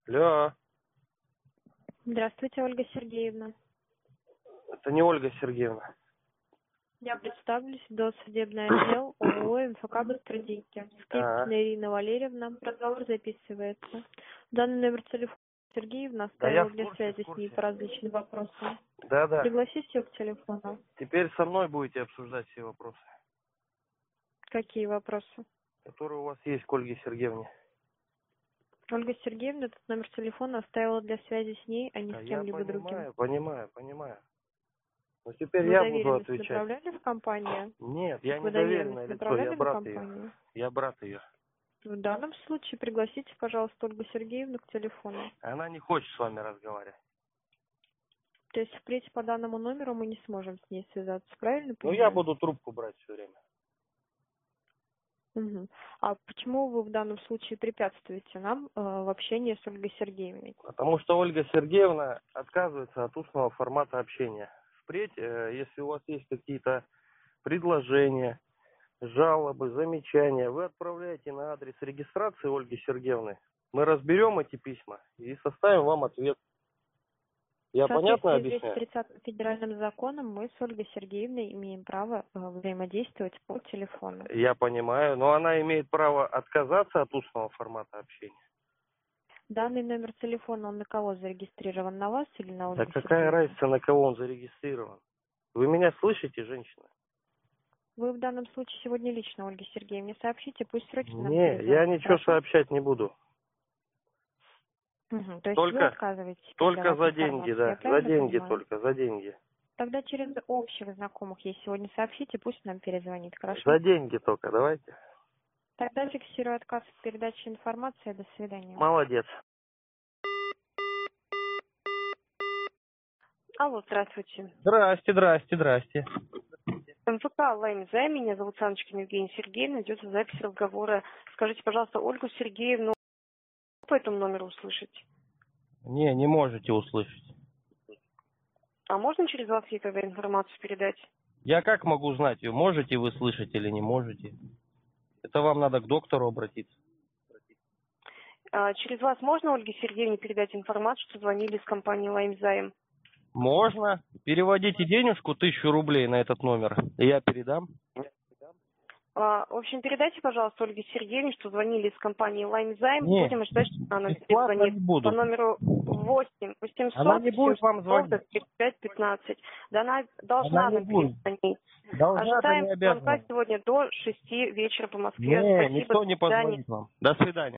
Алло, Здравствуйте, Ольга Сергеевна. это не Ольга Сергеевна. Я представлюсь, досудебный отдел ООО МФК «Быстродейки». Скрипкина Ирина Валерьевна. Разговор записывается. Данный номер телефона Сергеевна Да я оставила в для курсе, связи с ней по различным вопросам. Да. Пригласите ее к телефону. Теперь со мной будете обсуждать все вопросы, Какие вопросы? которые у вас есть к Ольге Сергеевне. Ольга Сергеевна этот номер телефона оставила для связи с ней, а не Да с я кем-либо другим. понимаю. Но теперь Вы я буду доверенность отвечать. направляли в компанию? Нет, я Вы не доверенное доверенность лицо, я направляли на брат ее. компанию? Я брат ее. В данном случае пригласите, пожалуйста, Ольгу Сергеевну к телефону. Она не хочет с вами разговаривать. То есть впредь по данному номеру мы не сможем с ней связаться, правильно Ну я понимаю? буду трубку брать все время. Угу. А почему вы в данном случае препятствуете нам в общении с Ольгой Сергеевной? Потому что Ольга Сергеевна отказывается от устного формата общения. Впредь, если у вас есть какие-то предложения, жалобы, замечания, вы отправляете на адрес регистрации Ольги Сергеевны. Мы разберем эти письма и составим вам ответ. Я В понятно соответствии с объясняю? 230 федеральным законом мы с Ольгой Сергеевной имеем право взаимодействовать по телефону. Я понимаю, но она имеет право отказаться от устного формата общения. Данный номер телефона, он на кого зарегистрирован? На вас или на Да Ольгу какая Сергеевну? разница, на кого он зарегистрирован? Вы меня слышите, женщина? Вы в данном случае сегодня лично Ольге Сергеевне сообщите, пусть срочно нам Не, я перезвонит. ничего Хорошо? сообщать не буду. Угу. То есть вы Только, отказываетесь только передавать за деньги, информацию, я да. За правильно деньги понимаю? только, за деньги. Тогда через общих знакомых ей сегодня сообщите, пусть нам перезвонит, хорошо? За деньги только, давайте. Тогда фиксирую отказ в передаче информации. До свидания. Молодец. Алло, здравствуйте. Здрасте. МФК «Лаймзай», меня зовут Саночкина Евгения Сергеевна, идет запись разговора. Скажите, пожалуйста, Ольгу Сергеевну по этому номеру услышать? Не можете услышать. А можно через вас ей тогда информацию передать? Я как могу знать, ее можете вы слышать или не можете? Это вам надо к доктору обратиться. Через вас можно Ольге Сергеевне передать информацию, что звонили с компании «Лаймзай»? Можно. Переводите денежку 1000 рублей на этот номер, и я передам. В общем, передайте, пожалуйста, Ольге Сергеевне, что звонили из компании «Лаймзайм». Не, Будем ждать, что она нам бесплатно перезвонит не по буду. номеру 8 Она 800 не будет вам звонить. 35 15. Да она Она должна не нам будет. перезвонить. Должна-то Ожидаем не звонка обязана. сегодня до 6 вечера по Москве. Не, Спасибо, никто до не свидания. позвонит вам. До свидания.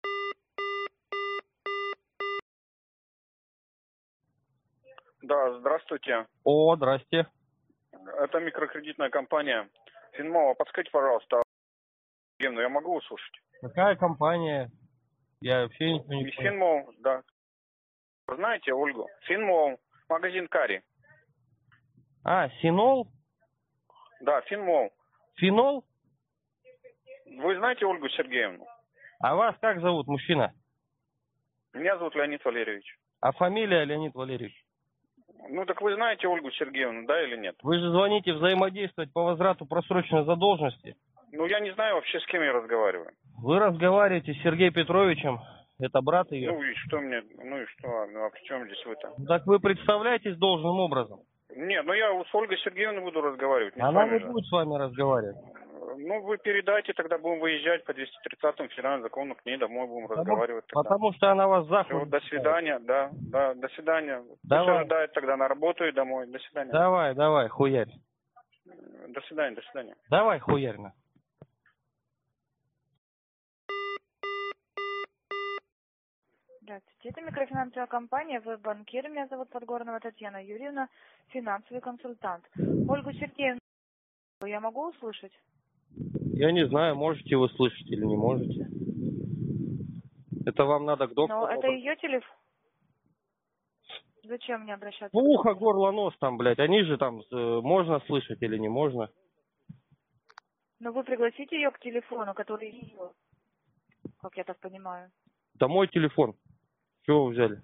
Да, здравствуйте. О, здрасте. Это микрокредитная компания Финмова. Подскажите, пожалуйста, Евгению, я могу услышать? Какая компания? Я вообще ничего не понял. Финмов, да. Вы знаете Ольгу? Финмов, магазин Кари. А, Синол? Да, Финмов. Финол? Вы знаете Ольгу Сергеевну? А вас как зовут, мужчина? Меня зовут Леонид Валерьевич. А фамилия Леонид Валерьевич? Ну так вы знаете Ольгу Сергеевну, да или нет? Вы же звоните взаимодействовать по возврату просроченной задолженности. Ну я не знаю вообще, с кем я разговариваю. Вы разговариваете с Сергеем Петровичем, это брат ее. Ну и что мне, ну и что, ну а при чем здесь вы-то? Так вы представляетесь должным образом. Нет, ну я с Ольгой Сергеевной буду разговаривать, не с Она вами не же. будет с вами разговаривать. Ну, вы передайте, тогда будем выезжать по 230-му федеральному закону, к ней домой будем разговаривать тогда. Потому что она вас Все, захуй. до свидания, да, до свидания. Пусть Давай. ожидает тогда на работу и домой. До свидания. Давай, хуярь. До свидания, до свидания. Давай, хуярь. Здравствуйте, это микрофинансовая компания «Веб-банкир». Меня зовут Подгорнова Татьяна Юрьевна, финансовый консультант. Ольгу Сергеевну я могу услышать? Я не знаю, можете вы слышать или не можете. Это вам надо к доктору. Но это ее телефон. Зачем мне обращаться Ну, к ухо, доктору? горло, нос там, блядь. Они же там, можно слышать или не можно. Но вы пригласите ее к телефону, который ее, как я так понимаю. Это мой телефон. Чего вы взяли?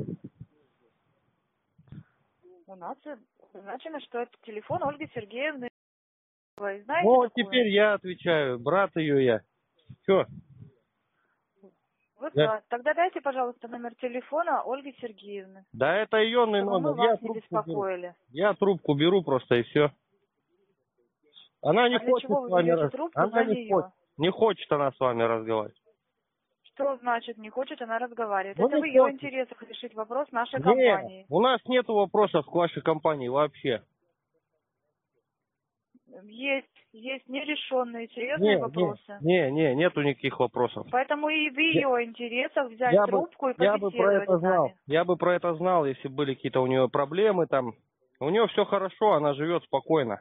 У нас назначено, что это телефон Ольги Сергеевны. Вы знаете Ну, такую? теперь я отвечаю. Брат ее я. Че? Вы Да. Тогда дайте, пожалуйста, номер телефона Ольги Сергеевны. Да это ее Чтобы номер. мы вас не беспокоили. Я трубку беру просто и все. Она не А для хочет чего с вы вами берете трубку Она за не нее? хочет. Не хочет она с вами разговаривать. Что значит не хочет она разговаривать? Ну, Это не в ее хочет. интересах решить вопрос нашей Нет, компании. у нас нет вопросов к вашей компании вообще. Есть нерешенные серьезные вопросы. Нету никаких вопросов. Поэтому и в ее интересах взять Я трубку и бы про побеседовать это с нами. знал. Я бы про это знал, если были какие-то у нее проблемы там. У нее все хорошо, она живет спокойно.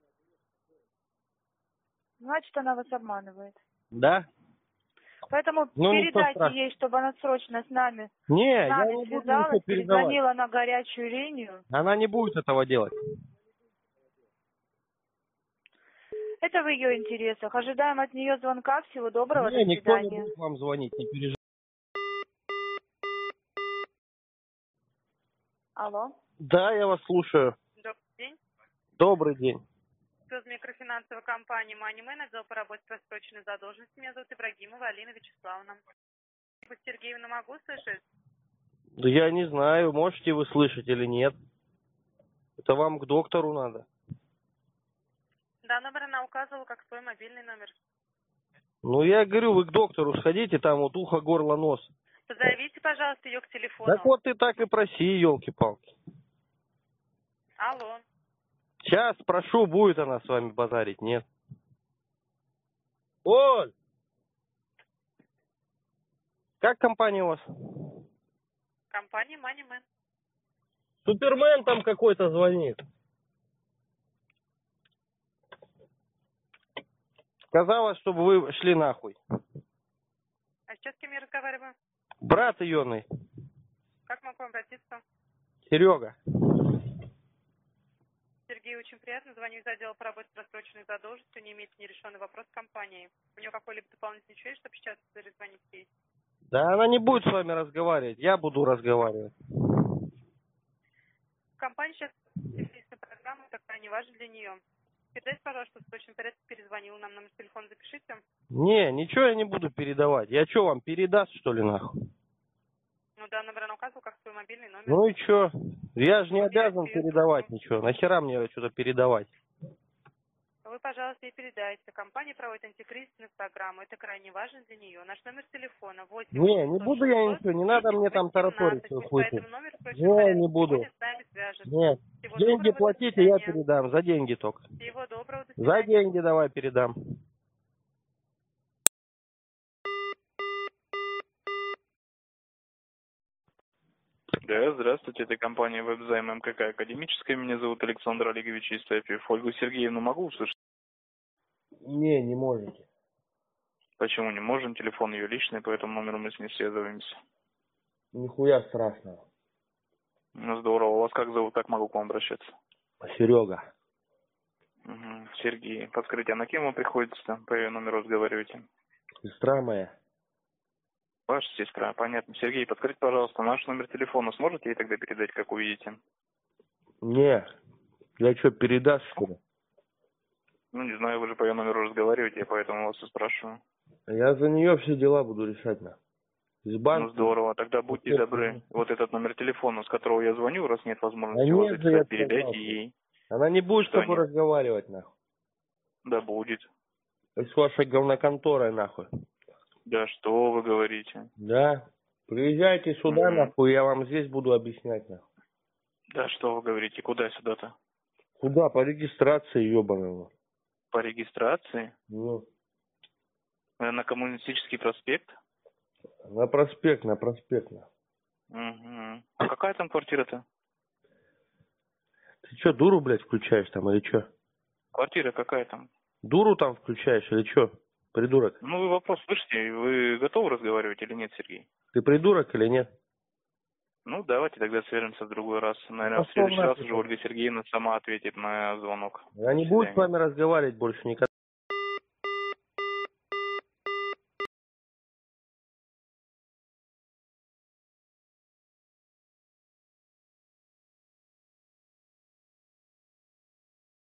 Значит, она вас обманывает. Да? Поэтому Ну, ничего передайте страшного. ей, чтобы она срочно с нами Я не буду ничего связалась, передавать. перезвонила на горячую линию. Она не будет этого делать. Это в ее интересах. Ожидаем от нее звонка. Всего доброго. До Никто не свидания. будет вам звонить, не переживайте. Алло. Да, я вас слушаю. Добрый день. Добрый день. С микрофинансовой компании MoneyMan, отдел по работе с просроченной задолженностью. Меня зовут Ибрагимова Алина Вячеславовна. Сергеевна, могу слышать? Да я не знаю, можете вы слышать или нет. Это вам к доктору надо. Да, номер она указывала как свой мобильный номер. Ну, я говорю, вы к доктору сходите, там вот ухо, горло, нос. Позовите, пожалуйста, ее к телефону. Так вот ты так и проси, елки-палки. Алло. Сейчас спрошу, будет она с вами базарить, нет. Оль! Как компания у вас? Компания MoneyMan. Супермен там какой-то звонит. Сказала, чтобы вы шли нахуй. А сейчас с кем я разговариваю? Брат ионный. Как могу обратиться? Серега. Сергей, очень приятно. Звоню из отдела по работе с просроченной задолженностью. Не имеется нерешенный вопрос с компанией. У нее какой-либо дополнительный человек, чтобы сейчас перезвонить ей? Да она не будет с вами разговаривать, я буду разговаривать. Компания сейчас действительно программа, такая не важна для нее. Передайте, пожалуйста, в точном порядке перезвонил нам, номер телефона запишите. Не, ничего я не буду передавать. Я что, вам передаст, что ли, нахуй? Ну да, номер она указывала как свой мобильный номер. Ну и что? Я же не обязан Передаю передавать трубку. ничего. Нахера мне что-то передавать? Вы, пожалуйста, ей передайте. Компания проводит антикризисную программу. Это крайне важно для нее. Наш номер телефона 8. Не буду я ничего, не надо мне там тараторить. По этому номеру Не буду. сегодня с нами свяжется. Нет, Всего деньги доброго, до платите, я свидания. передам. За деньги только. Всего доброго, до За свидания. деньги давай передам. Да, здравствуйте, это компания «Вебзайм МКК Академическая». Меня зовут Александр Олегович Истафьев. Ольгу Сергеевну могу услышать? Не можете. Почему не можем? Телефон ее личный, по этому номеру мы с ней связываемся. Нихуя страшного. Ну, здорово. Вас как зовут? Как могу к вам обращаться? Серега. Угу. Сергей. Подскажите, а на кем вы приходится? По ее номеру разговариваете? Сестра моя. Ваша сестра, понятно. Сергей, подскажите, пожалуйста, наш номер телефона сможете ей тогда передать, как увидите? Не. Я что, передаст, что ли? Ну, не знаю, вы же по ее номеру разговариваете, я поэтому вас и спрашиваю. Я за нее все дела буду решать, на. Из банка. Ну, здорово. Тогда будьте добры. Вот этот номер телефона, с которого я звоню, раз нет возможности его нет же, я записать, передайте сказал. ей. Она не будет с Что тобой нет? разговаривать, нахуй. Да будет. С вашей говноконторой, нахуй. Да что вы говорите? Да. Приезжайте сюда, нахуй, я вам здесь буду объяснять, нахуй. Да что вы говорите? Куда сюда-то? Куда? По регистрации, ебаного. По регистрации? Ну, На Коммунистический проспект? на проспект. Угу. А какая там квартира-то? Ты что, дуру, блядь, включаешь там или что? Квартира какая там? Дуру там включаешь или что? Придурок. Ну, вы вопрос слышите, вы готовы разговаривать или нет, Сергей? Ты придурок или нет? Ну, давайте тогда свяжемся в другой раз. Наверное, в Пошел следующий раз нахуй. уже Ольга Сергеевна сама ответит на звонок. Она не До будет с свидания. вами разговаривать больше никогда.